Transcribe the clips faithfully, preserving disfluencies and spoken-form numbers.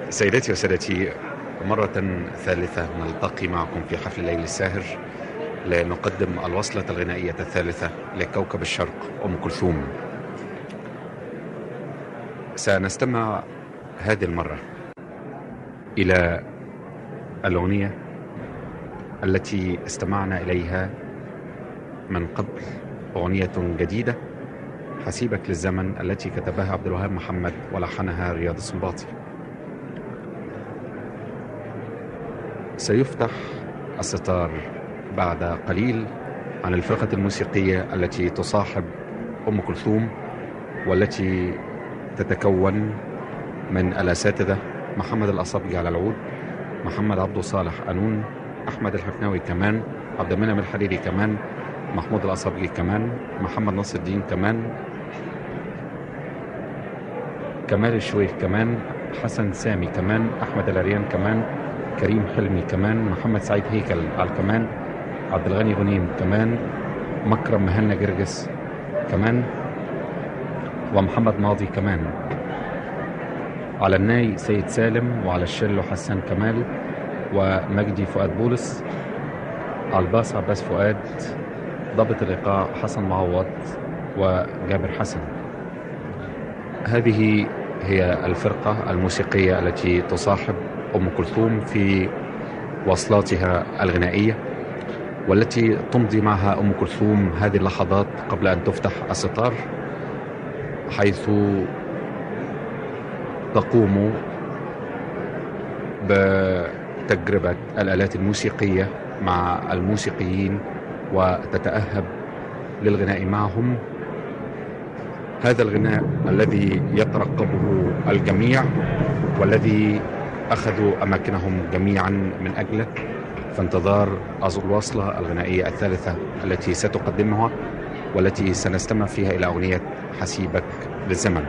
سيداتي وسادتي، مرة ثالثة نلتقي معكم في حفل الليل الساهر لنقدم الوصلة الغنائية الثالثة لكوكب الشرق أم كلثوم. سنستمع هذه المرة إلى الأغنية التي استمعنا إليها من قبل، أغنية جديدة حسيبك للزمن، التي كتبها عبد الوهاب محمد ولحنها رياض السنباطي. سيفتح الستار بعد قليل عن الفرقة الموسيقية التي تصاحب أم كلثوم، والتي تتكون من الأساتذة محمد الأصابجي على العود، محمد عبده صالح قانون، أحمد الحفناوي كمان، عبد المنعم الحريري كمان، محمود الأصابجي كمان، محمد ناصر الدين كمان، كمال الشويخ كمان، حسن سامي كمان، أحمد العريان كمان، كريم حلمي كمان، محمد سعيد هيكل على الكمان، عبد الغني غنيم كمان، مكرم مهنا جرجس كمان، ومحمد ماضي كمان. على الناي سيد سالم، وعلى الشلو حسن كمال ومجدي فؤاد بولس، على الباص عباس فؤاد، ضابط الإيقاع حسن معوض وجابر حسن. هذه هي الفرقة الموسيقية التي تصاحب أم كلثوم في وصلاتها الغنائية، والتي تمضي معها أم كلثوم هذه اللحظات قبل أن تفتح الستار، حيث تقوم بتجربة الآلات الموسيقية مع الموسيقيين وتتأهب للغناء معهم. هذا الغناء الذي يترقبه الجميع والذي أخذوا أماكنهم جميعا من أجله، في انتظار الوصلة الغنائية الثالثة التي ستقدمها، والتي سنستمع فيها إلى أغنية حسيبك للزمن.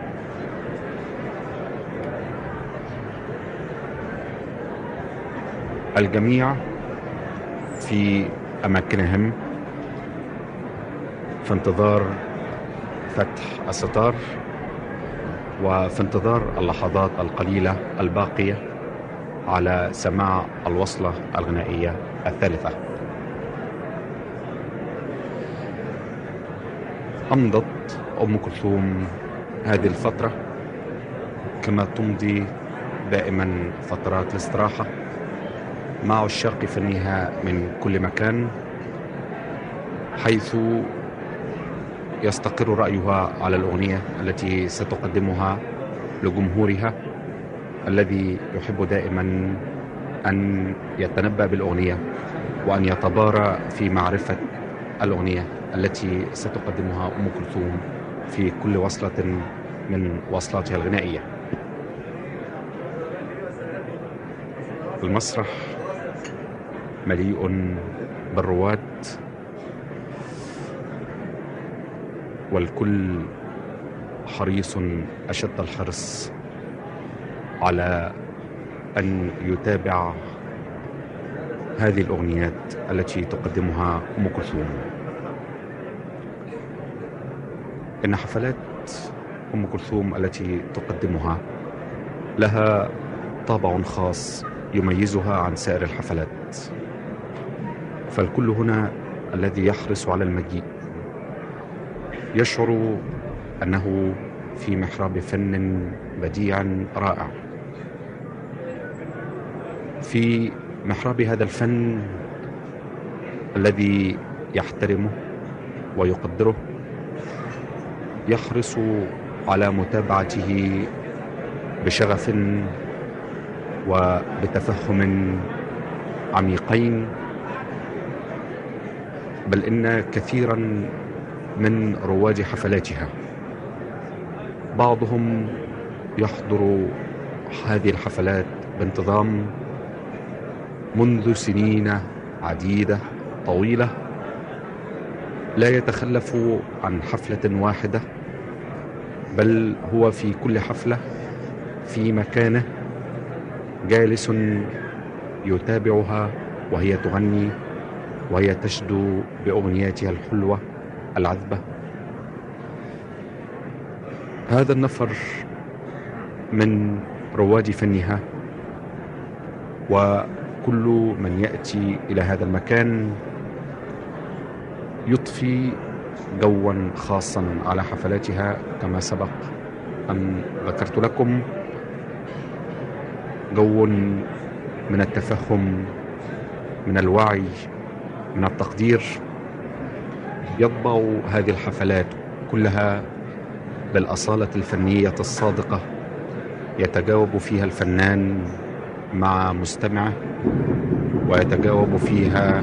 الجميع في أماكنهم في انتظار فتح الستار، وفي انتظار اللحظات القليلة الباقية على سماع الوصلة الغنائية الثالثة. أمضت أم كلثوم هذه الفترة كما تمضي دائما فترات الاستراحة مع عشاق فنها من كل مكان، حيث يستقر رأيها على الأغنية التي ستقدمها لجمهورها، الذي يحب دائما أن يتنبأ بالأغنية وأن يتبارى في معرفة الأغنية التي ستقدمها أم كلثوم في كل وصلة من وصلاتها الغنائية. المسرح مليء بالرواد، والكل حريص أشد الحرص على أن يتابع هذه الأغنيات التي تقدمها أم كلثوم. إن حفلات أم كلثوم التي تقدمها لها طابع خاص يميزها عن سائر الحفلات، فالكل هنا الذي يحرص على المجيء يشعر أنه في محراب فن بديع رائع، في محراب هذا الفن الذي يحترمه ويقدره، يحرص على متابعته بشغف وبتفهم عميقين، بل إن كثيرا من رواد حفلاتها بعضهم يحضر هذه الحفلات بانتظام منذ سنين عديدة طويلة، لا يتخلف عن حفلة واحدة، بل هو في كل حفلة في مكانه جالس يتابعها وهي تغني وهي تشدو بأغنياتها الحلوة العذبة. هذا النفر من رواد فنها وكل من يأتي إلى هذا المكان يضفي جوا خاصا على حفلاتها. كما سبق أن ذكرت لكم، جو من التفهم، من الوعي، من التقدير، يطبع هذه الحفلات كلها بالأصالة الفنية الصادقة، يتجاوب فيها الفنان مع مستمعه، ويتجاوب فيها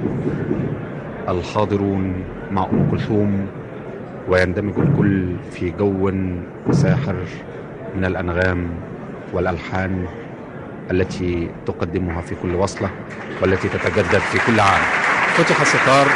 الحاضرون مع أم كلثوم، ويندمج الكل في جو ساحر من الأنغام والألحان التي تقدمها في كل وصلة والتي تتجدد في كل عام. فتح الستار.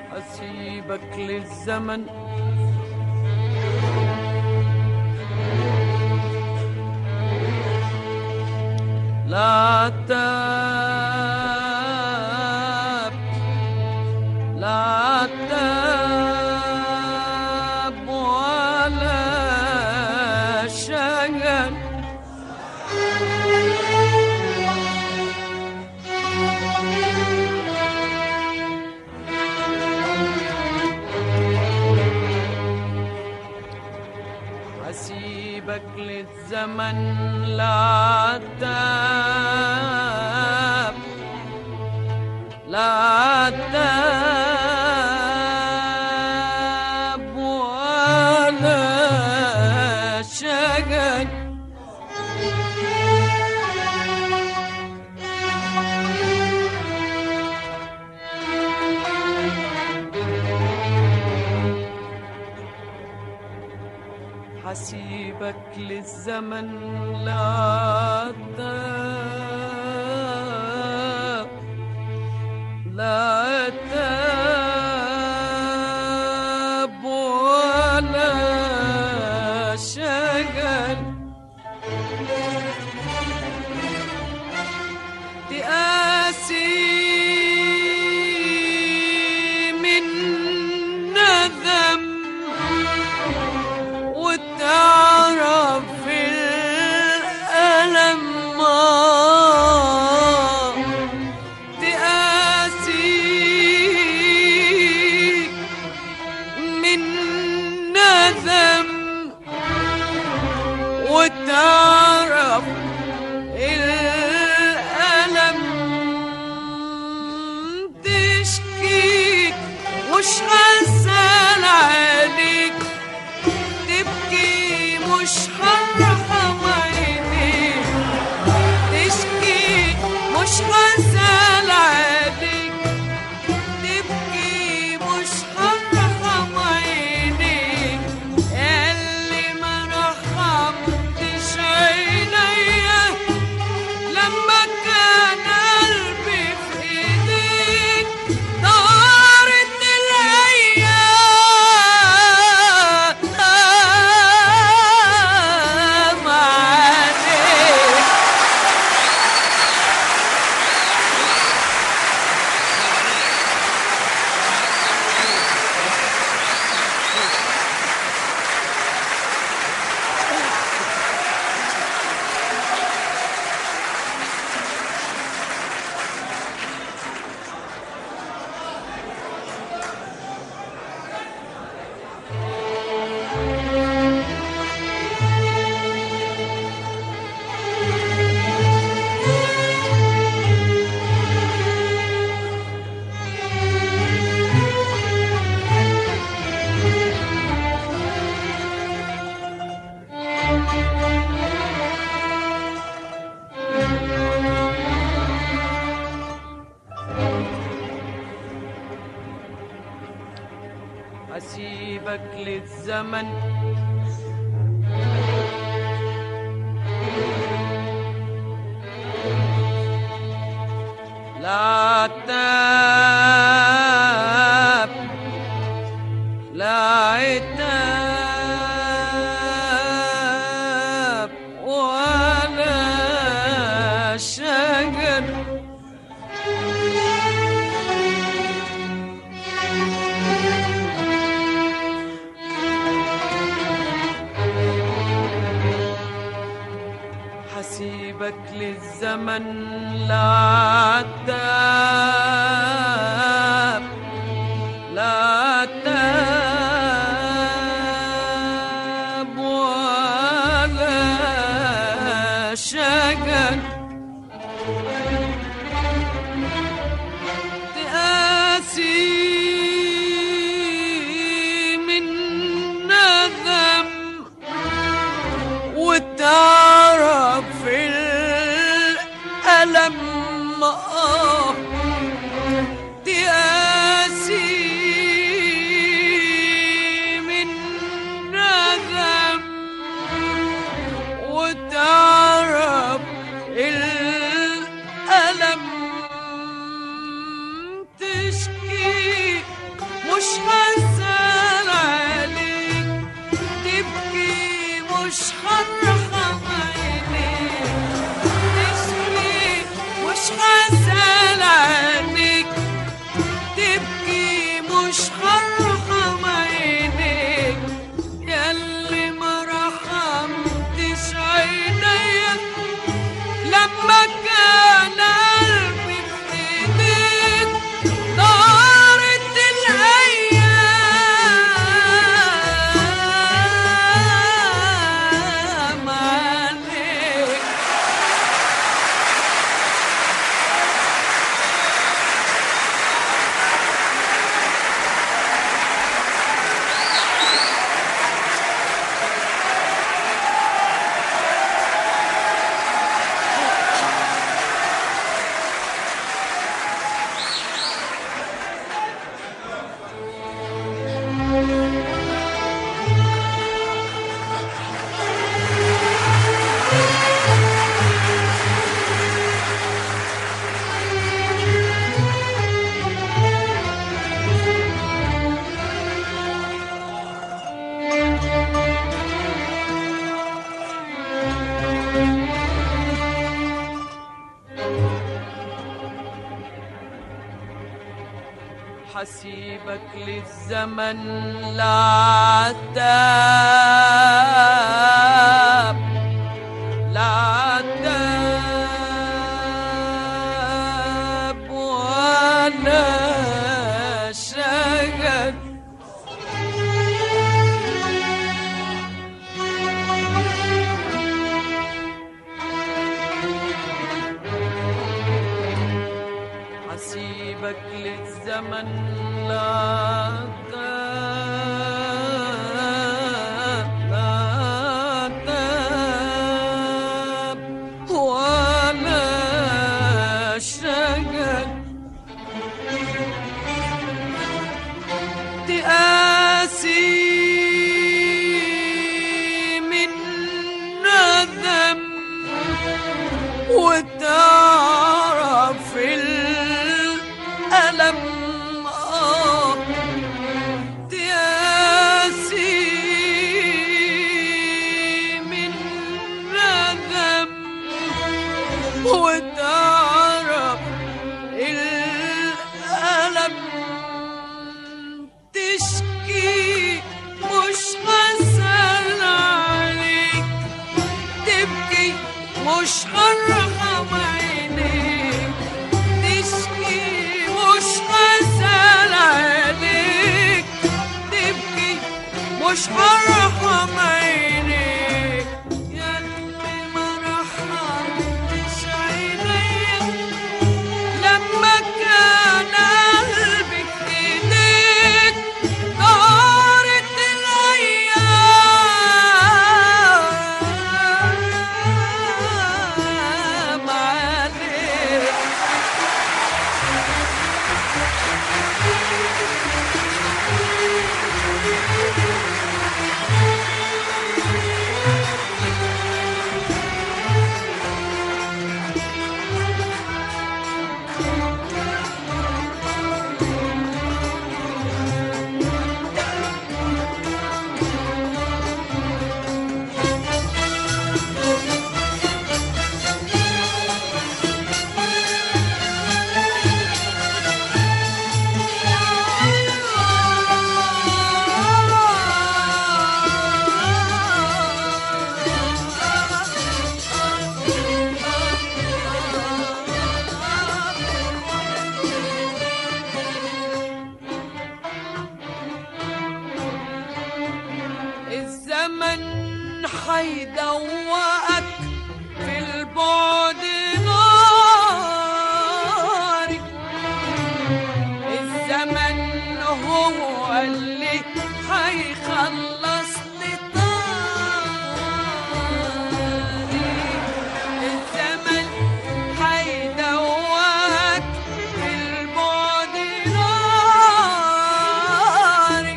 أسيبك للزمن لا تاب لا تاب ولا شغل أسيبك للزمن لا تاب لا تاب ولا شغل حسيبك للزمن لا تاب لا تاب ولا شغل تقاسي من ندم وتعرف الألم تقاسي من ندم وتعرف الألم تشكي مش هسأل عليك تبكي مش هرحم عينيك تشكي مش هسأل عليك تبكي مش هرحم عينيك اللي ما رحمتش عينيا لما كان قلبي في ايديك دارت الايام عليك أسيبك للزمن لا تاب لا عتاب ولا شجر حسيبك للزمن لا تاب لا تاب ولا شجر تقاسي من ندم وتعرف الألم مش هرحم عينيك تشكي مش هسأل عنك تبكي مش هرحم عينيك ياللي ما رحمتش عينيا لما كان قلبي في ايديك دارت الايام عليك. حسيبك للزمن لعتاب لعتاب ولا شجن حسيبك للزمن لا تاب لا تاب ولا شجن تقاسي من ندم وتعرف الألم آه تقاسي من ندم وتعرف الألم تشكي مش هسأل عليك تبكي مش هرحم عينيك تشكي مش هسأل عليك تبكي مش هرحم عينيك ياللي ما رحمتش عينيا لما كان قلبي في ايديك دارت الايام عليك. الزمن حيدوقك في البعد ناري الزمن هو اللي حيخلص لي طاري الزمن حيدوقك في البعد ناري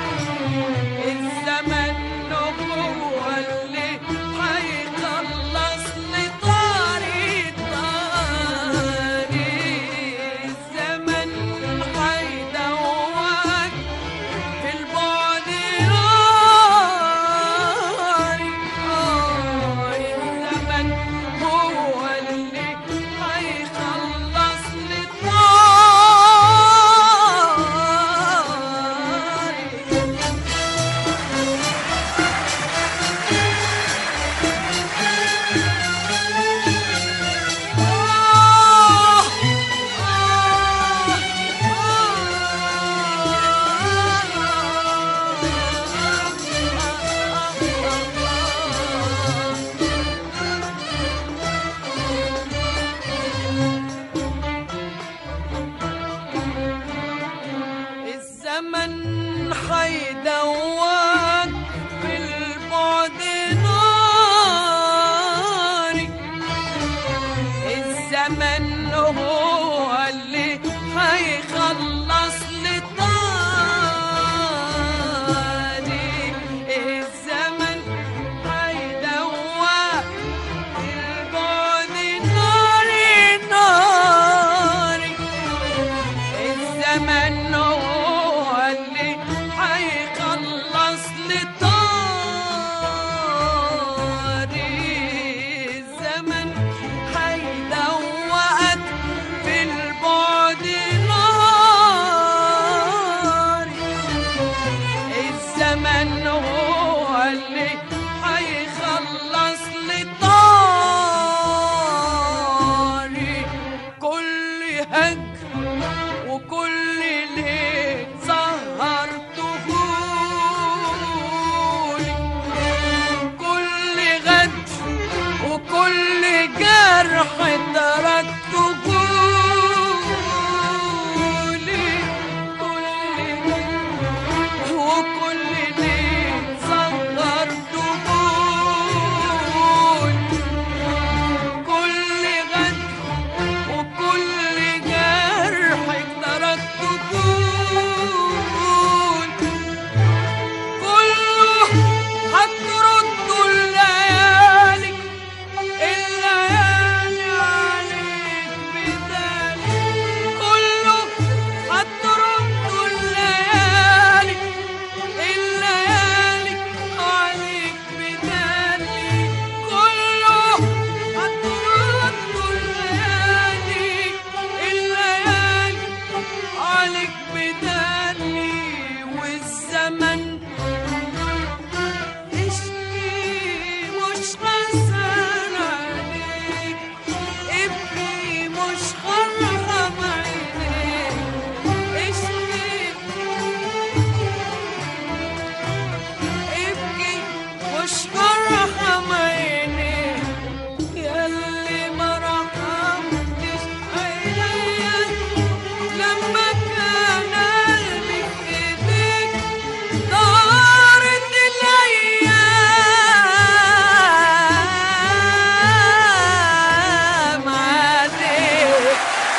الزمن هو اللي حيخلص لي طاري طاري الزمن حيدوقك في البعد ناري الزمن حيدوّك في البعد ناري. الزمن هو اللي حيخلص لي طاري. الزمن حيدوّك في البعد ناري ناري. الزمن هو اللي حيخلص لي طاري. الزمن حيدوّك في البعد ناري. الزمن هو اللي حيخلص لي طاري. كل هجر وكل ليل سهرتهولي. كل غدر وكل جرح تركتهولي. كل وكل ليل سهرتهولي. كل غدر وكل جرح تركتهولي. كله هتردوا الليالي الليالي عليك بدالي. كله هتردوا الليالي الليالي عليك بدالي. كله هتردوا الليالي الليالي عليك بدالي. والزمن اشكي مش غزال عليك. ابكي مش هرحم عينيك. اشكي ابكي مش هرحم عينيك. ياللي ما رحمتش عينيا لما كان قلبي في ايديك. دارت الايام عليك.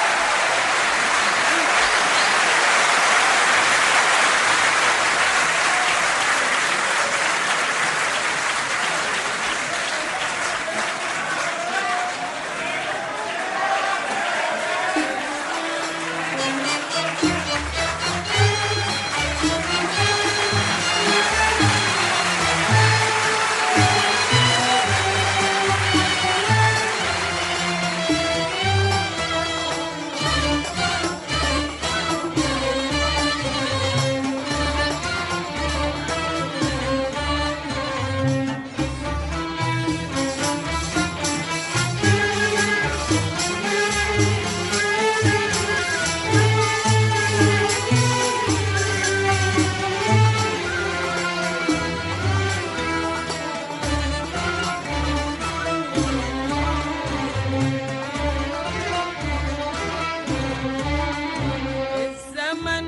الزمن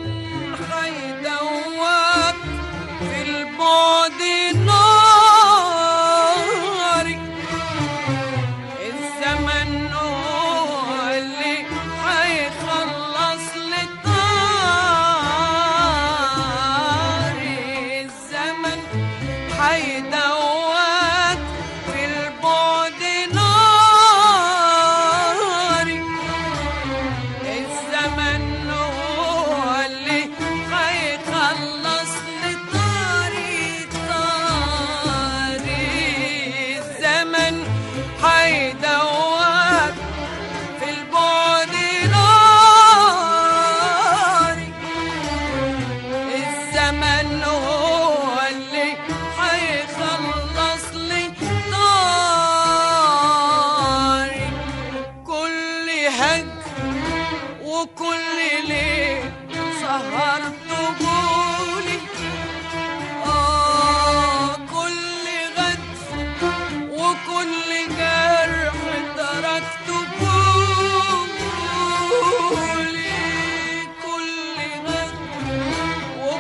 حيدوّك في البعد ناري. الزمن هو اللي حيخلص لي طاري. الزمن حيدوّك في البعد ناري. الزمن هو اللي حيخلص لي طاري طاري. الزمن حيدوّك في البعد ناري. الزمن هو اللي حيخلص لي طاري. كل هجر وكل ليل سهرتهولي. آه كل غدر وكل جرح تركتهولي. كل غدر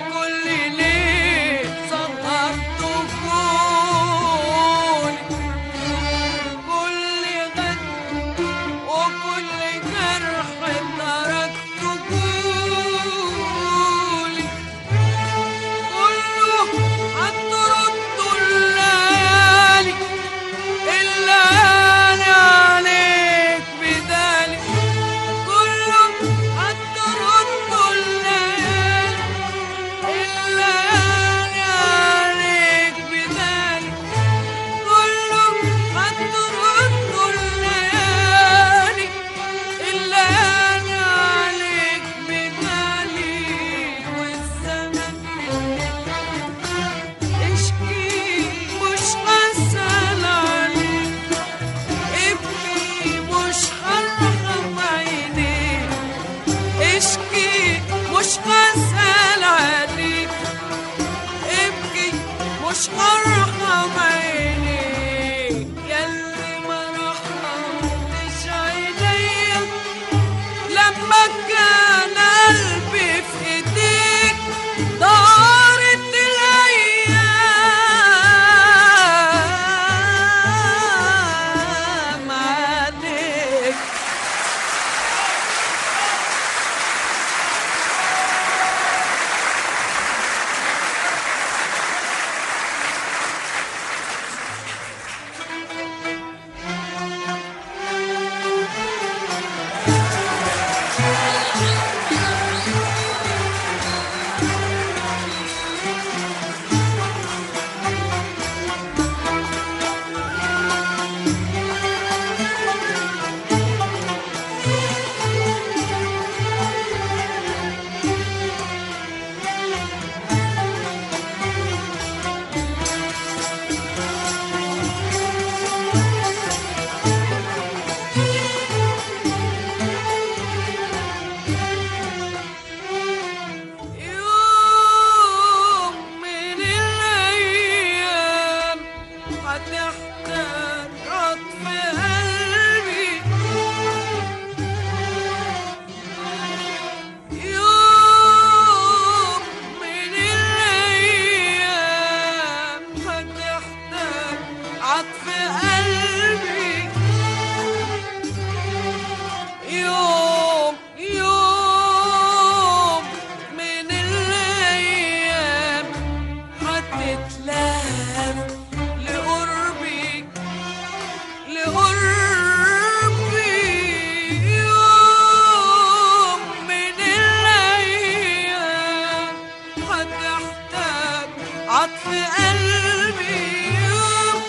هتحتاج عطف قلبي يوم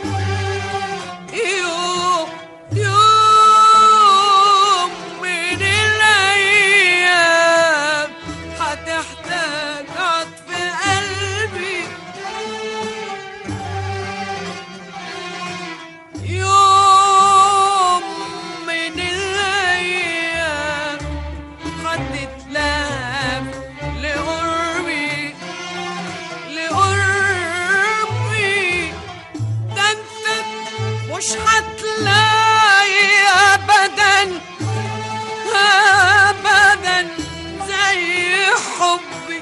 يوم يوم من الأيام، هتحتاج عطف قلبي يوم من الأيام، هتتلهف لقربي لقربي. ده انت مش هتلاقي أبدا أبدا زي حبي.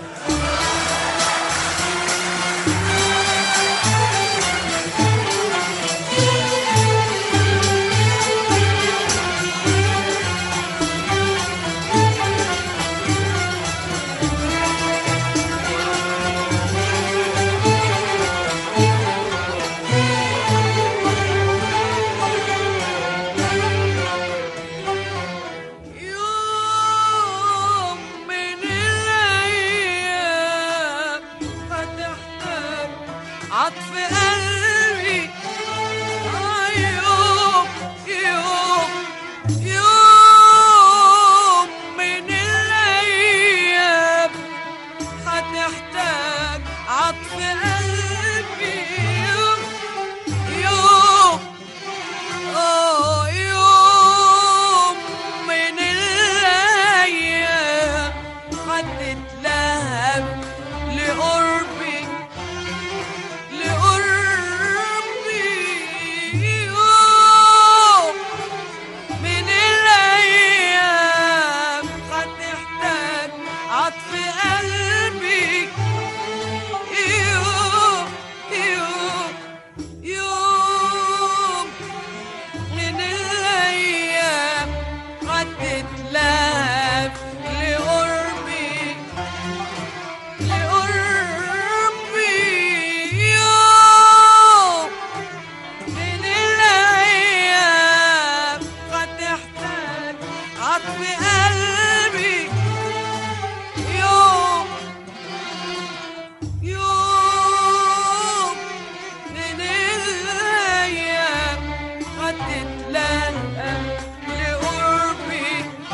يوم من الأيام هتحتاج عطف قلبي. آه يوم يوم يوم من الأيام هتحتاج عطف قلبي يوم يوم آه يوم من الأيام، هتتلهف لقربي لقربي. يوم من الأيام هتحتاج عطف قلبي يوم يوم يوم من الأيام، هتتلهف لقربي لقربي. يوم من الأيام هتحتاج عطف قلبي يوم يوم من الأيام، هتتلهف لقربي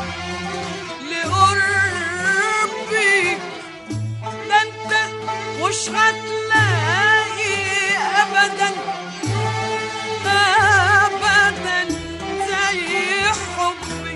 لقربي. ده انت مش هتلاقي أبدا أبدا زي حبي.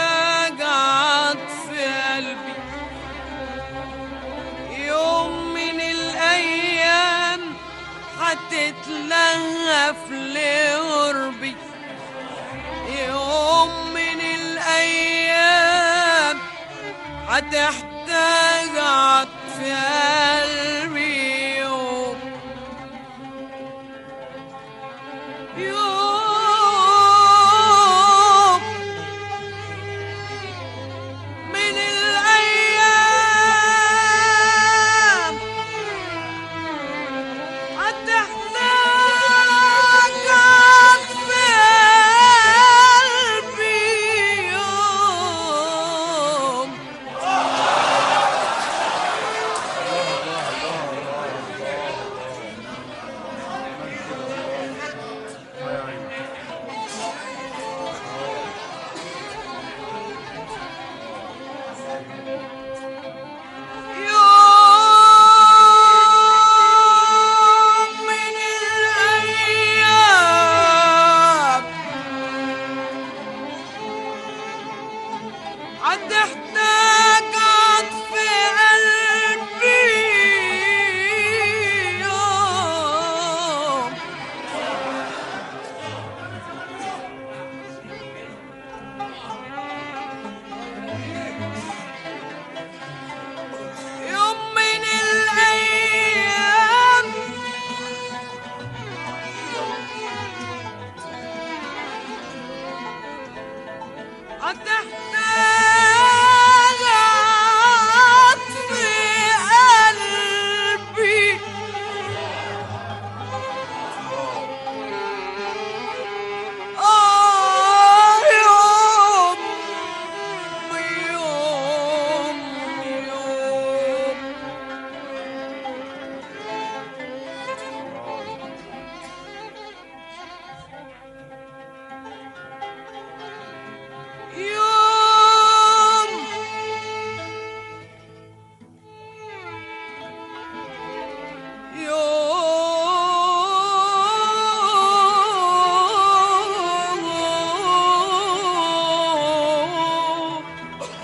هتحتاج عطف قلبي يوم من الأيام، هتتلهف لقربي يوم من الأيام، هتحتاج عطف قلبي يوم يوم من الأيام، هتحتاج عطف قلبي يوم يوم من الأيام، هتحتاج عطف قلبي يوم يوم من الأيام، هتحتاج عطف قلبي آه يوم يوم يوم يوم يوم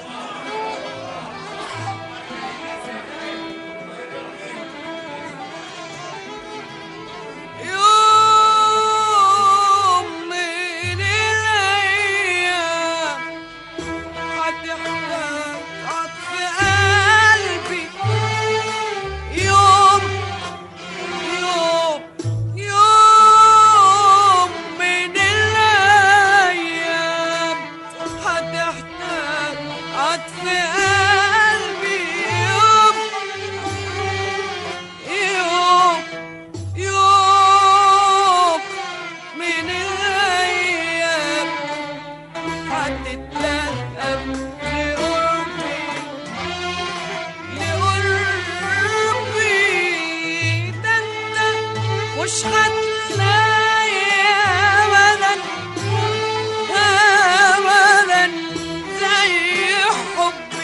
يوم من الأيام، هتحتاج عطف قلبي يوم يوم يوم من الأيام، هتحتاج عطف قلبي يوم يوم يوم من الأيام، هتتلهف لقربي لقربي ده انت مش هتلاقي أبدا أبدا زي حبي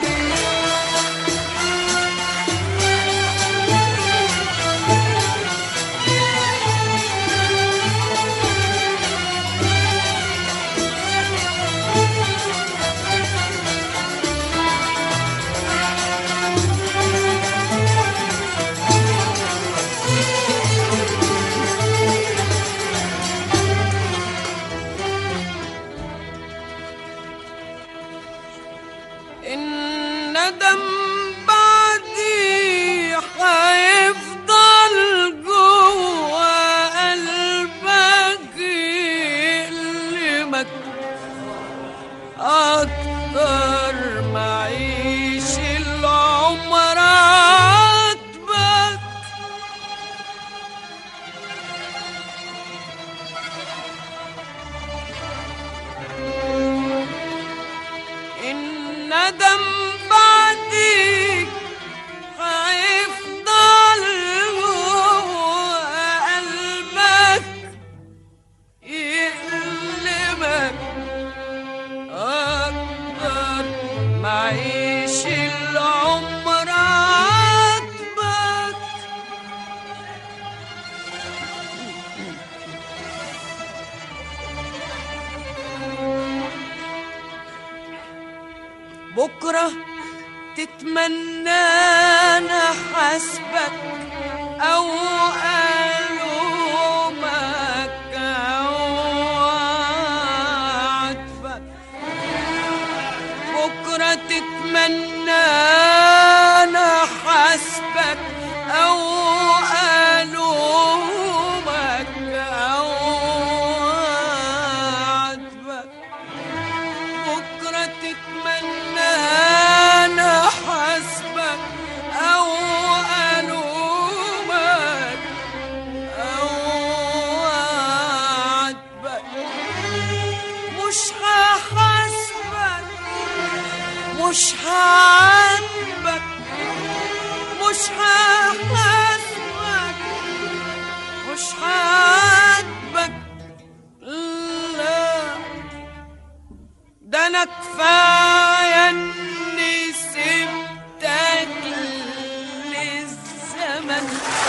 الندم بعدي هيفضل جوا قلبك يألمك أكتر ما عيش العمر عاتبك. الندم بعدي هيفضل جوا قلبك يألمك أكتر ما عيش العمر عاتبك. بكرة تتمنى أنا حسبك أو ألومك أو عاتبك. بكرة تتمنى أنا حسبك أو ألومك أو عاتبك. بكرة تتمنى أنا حسبك أو ألومك أو عاتبك. مش هحاسبك مش هعاتبك مش هحاسبك مش هعاتبك. لا ده أنا كفاية إني سبتك للزمن.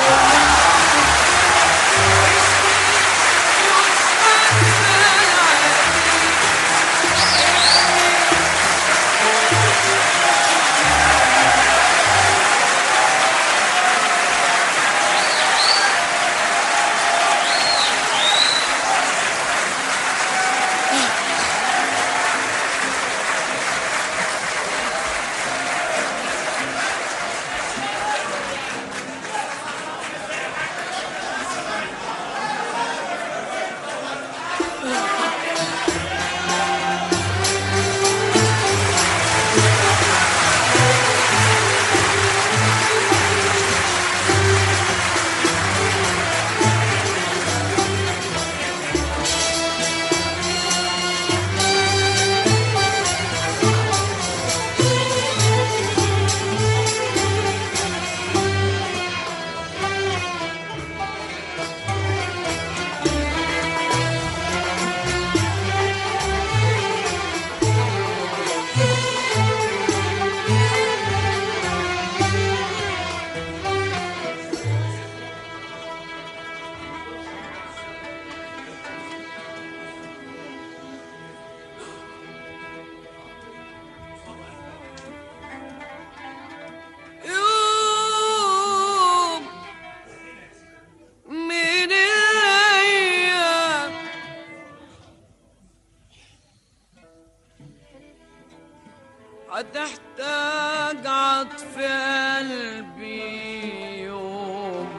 يوم من الأيام هتحتاج عطف قلبي. يوم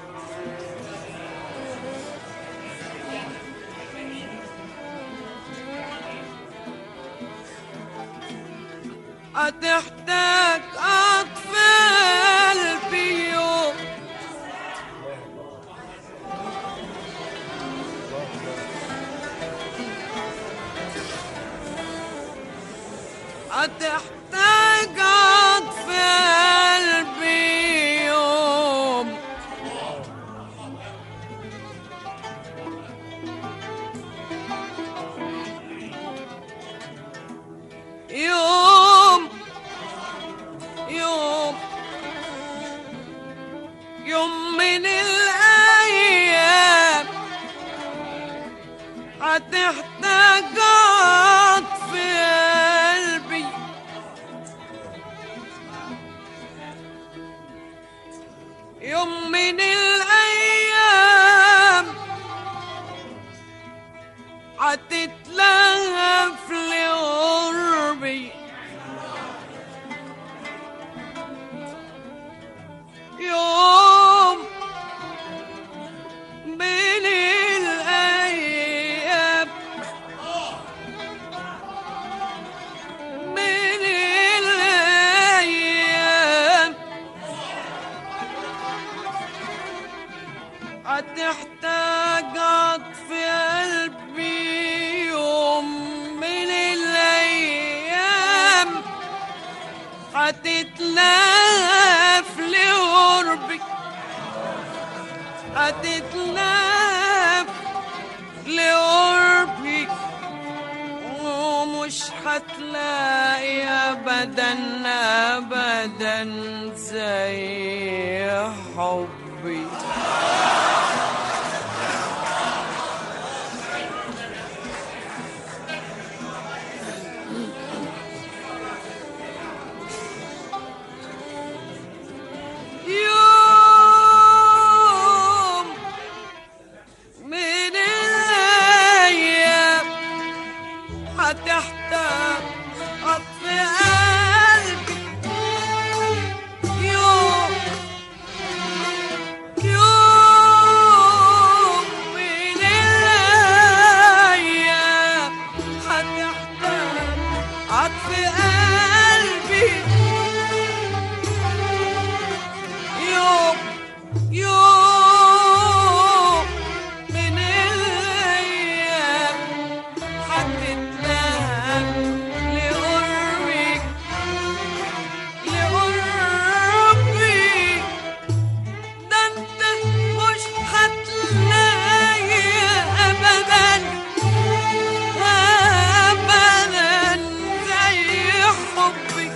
هتحتاج عطف قلبي. يوم هتحتاج عطف قلبي. يوم يوم يوم يوم من الأيام هتحتاج عطف قلبي. يوم من الأيام هتتلهف لقربي. يوم من الأيام من الأيام هتحتاج عطف قلبي. يوم من الأيام هتتلهف لقربي. هتتلهف لقربي ومش هتلاقي أبدا أبدا زي حبي. عطف قلبي يوم يوم من الأيام هتتلهب لقربك لقربي ده انت مش هتلاقي أبدا أبدا زي حبك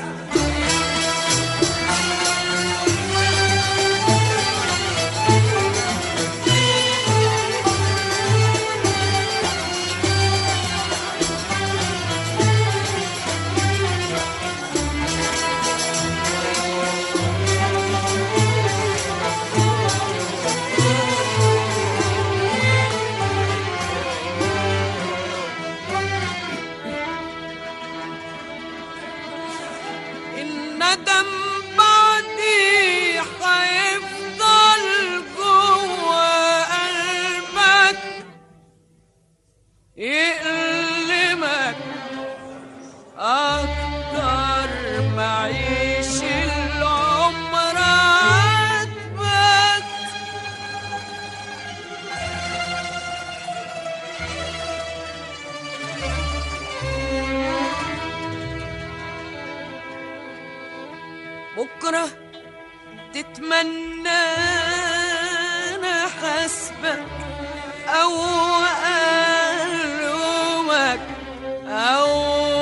الندم بعدي هيفضل جوا قلبك يألمك أكتر ما عيش العمر عاتبك بكرة تتمنى أنا حسبك أو ألومك أو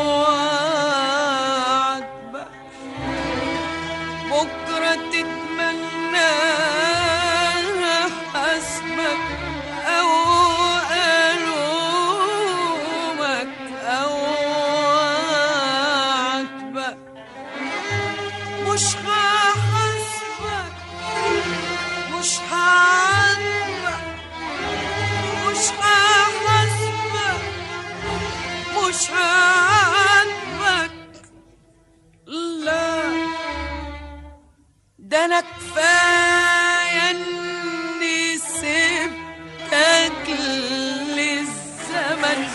أعاتبك بكرة تتمنى أنا حسبك أو ألومك أو أعاتبك مش هحاسبك مش هعاتبك مش هحاسبك مش هعاتبك لا ده انا كفايه اني سبتك للزمن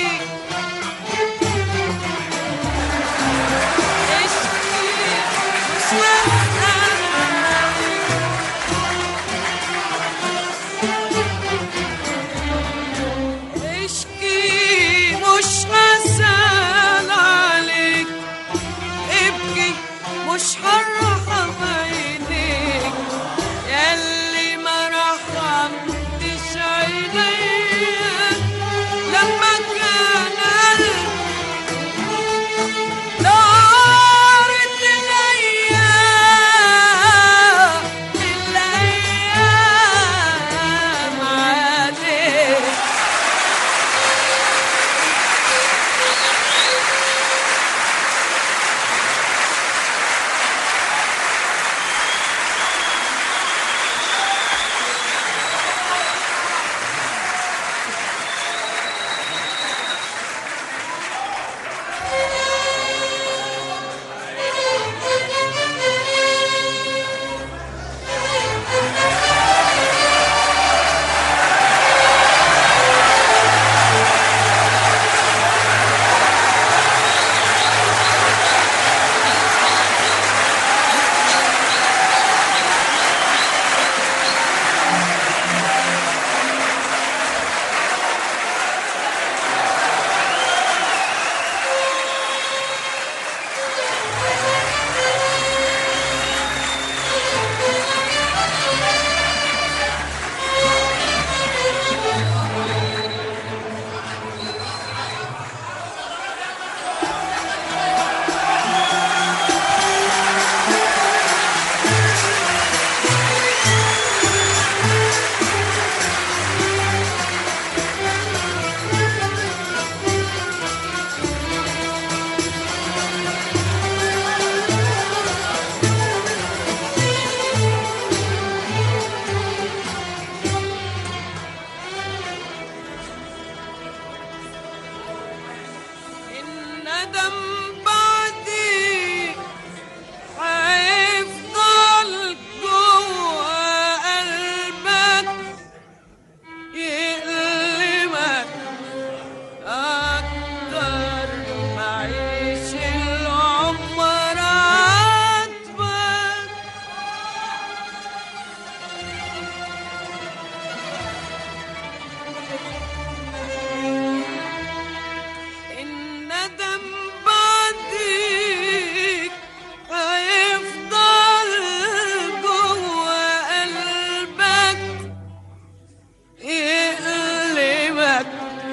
اشكي الندم بعدي هيفضل جوا قلبك يألمك أكتر ما عيش العمر عاتبك. الندم بعديك هيفضل جوا قلبك يألمك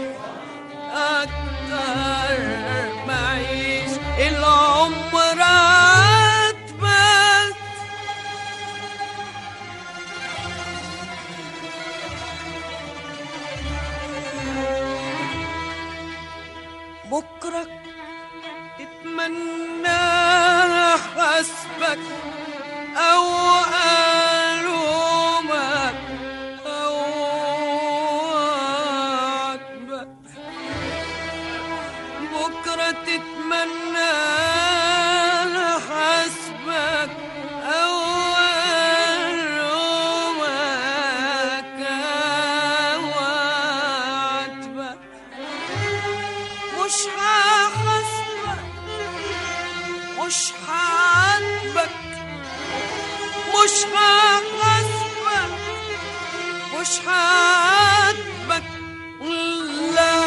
أكتر ما عيش العمر عاتبك. بكرة تتمنى حسبك أو ألومك أو عاتبك. بكرة تتمنى حسبك أو ألومك أو عاتبك. مش هحاسبك مش هعاتبك مش هحاسبك مش هعاتبك لا،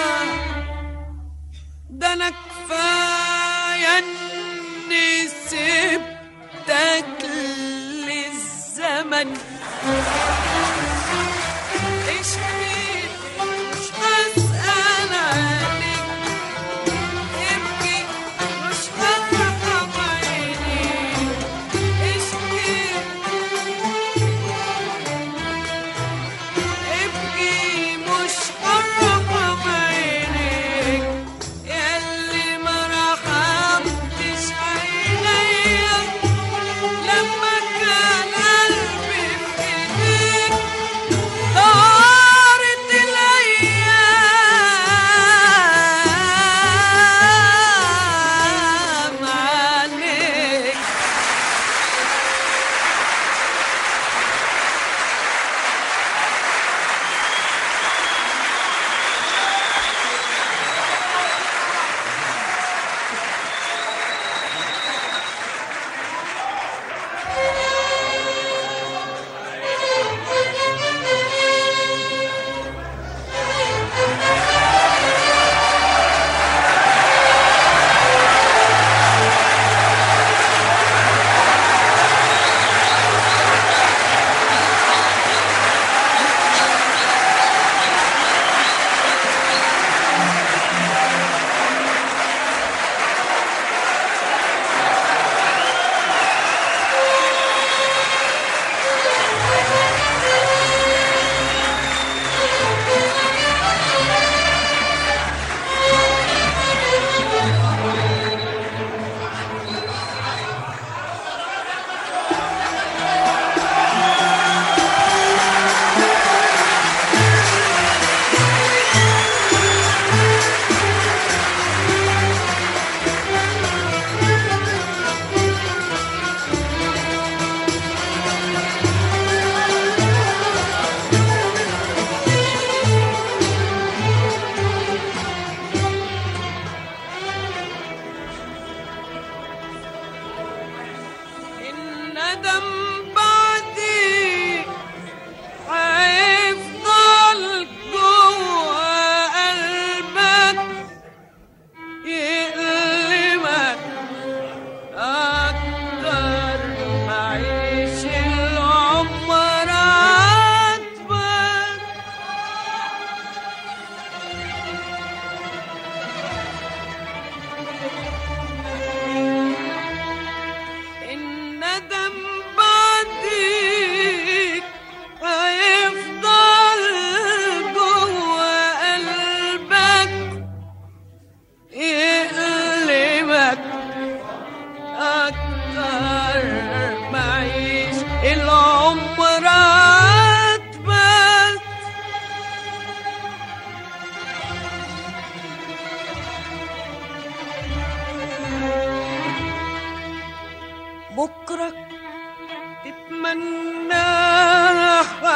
ده انا كفاية اني سبتك للزمن. اشكي مش هسأل عليك، ابكي مش هرحم عينيك. اشكي ابكي مش هرحم عينيك، ياللي ما رحمتش عينيا لما كان قلبي في ايديك.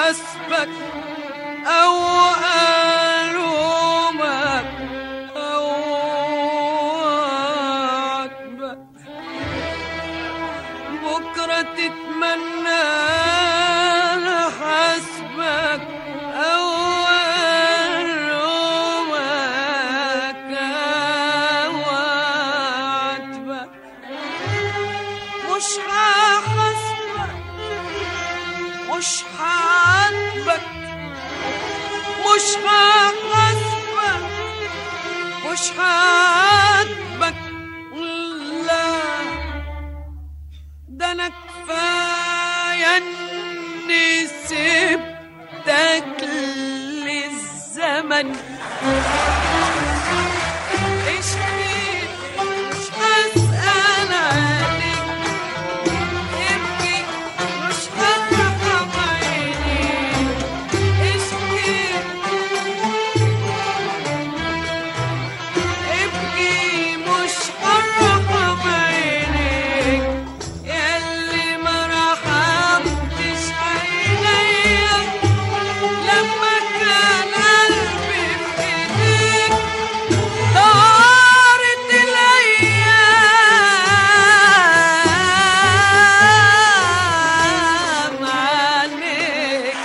حسبك أو ألومك أو أعاتبك، بكرة تتمنى أنا حسبك أو ألومك أو أعاتبك، مش هحاسبك مش هعاتبك مش هحاسبك مش هعاتبك، لا ده انا كفايه اني سبتك للزمن، اشكي مش هسأل عليك، ابكي مش هرحم عينيك، اشكي ابكي مش هرحم عينيك، ياللي ما رحمتش عينيا لما كان قلبي في ايديك، طارت الايام عليك.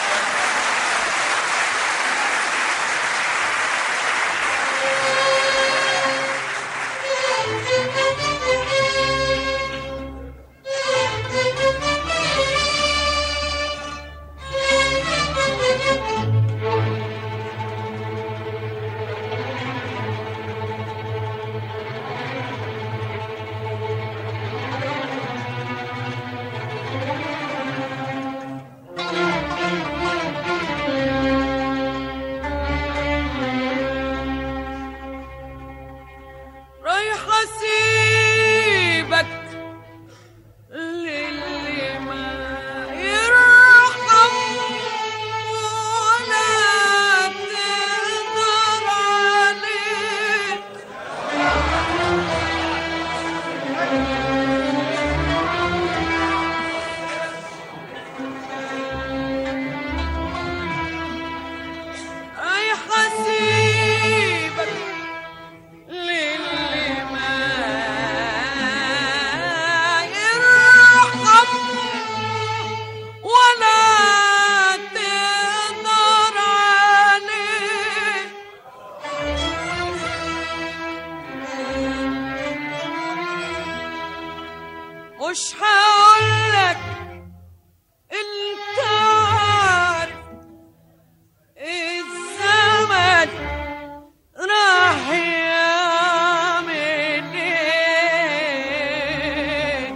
رايح اسيبك للي ما يرحم ولا تقدر عليك، رايح اسيبك للي ما يرحم ولا تقدر عليه، مش هقولك انت عارف الزمن راح يعمل ايه،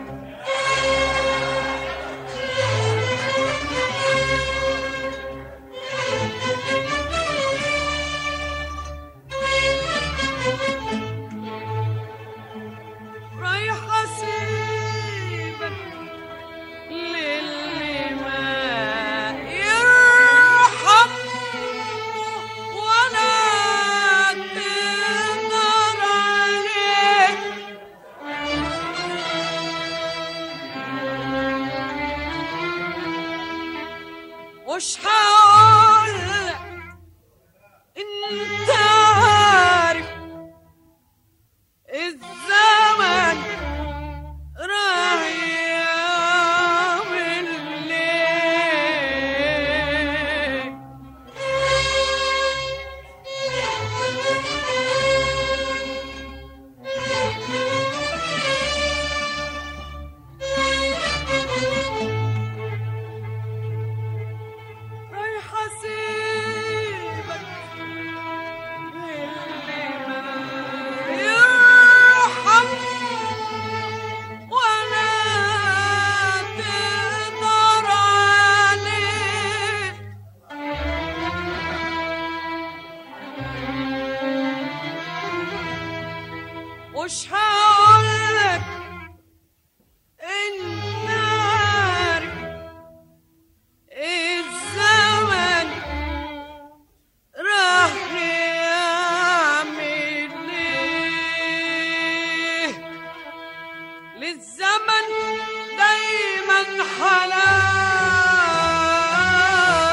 رايح اسيبك للي ما يرحم ولا تقدر عليه، مش هقولك انت عارف الزمن راح يعمل ايه، رايح اسيبك للي ما يرحم ولا تقدر عليه، مش هقولك انت عارف الزمن راح يعمل ايه، للزمن دايما حلال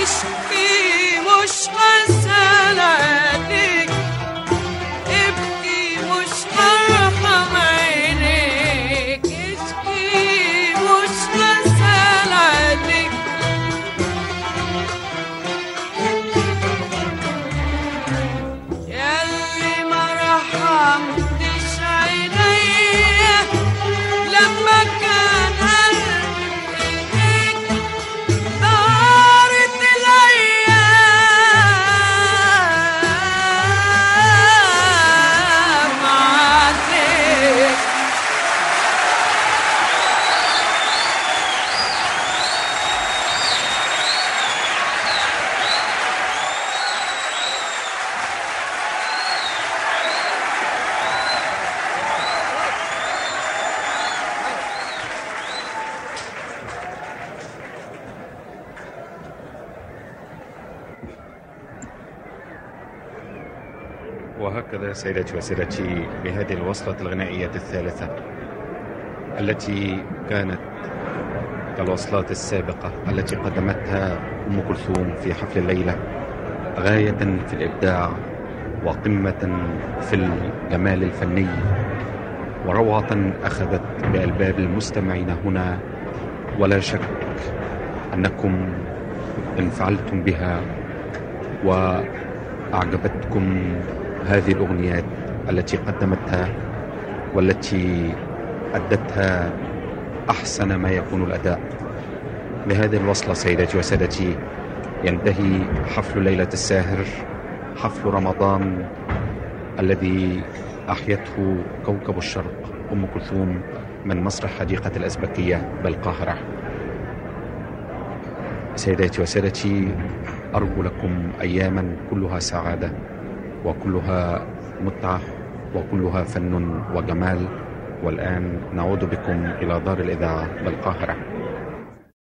اشكي مش هسأل عليك، ابكي مش هرحم عينيك، اشكي مش هسأل عليك، ياللي ما رحمتش عينيا لما كان قلبي بإيديك، دارت الأيام عليك. وهكذا سيداتي وسادتي بهذه الوصلة الغنائية الثالثة التي كانت كالوصلات السابقة التي قدمتها أم كلثوم في حفل الليلة، غاية في الإبداع وقمة في الجمال الفني وروعة أخذت بألباب المستمعين هنا، ولا شك أنكم انفعلتم بها وأعجبتكم هذه الأغنيات التي قدمتها والتي أدتها أحسن ما يكون الأداء. بهذه الوصلة سيداتي وسادتي ينتهي حفل ليلة الساهر، حفل رمضان الذي أحيته كوكب الشرق أم كلثوم من مسرح حديقة الأزبكية بالقاهرة. سيداتي وسادتي أرجو لكم أياما كلها سعادة وكلها متعة وكلها فن وجمال. والآن نعود بكم إلى دار الإذاعة بالقاهرة.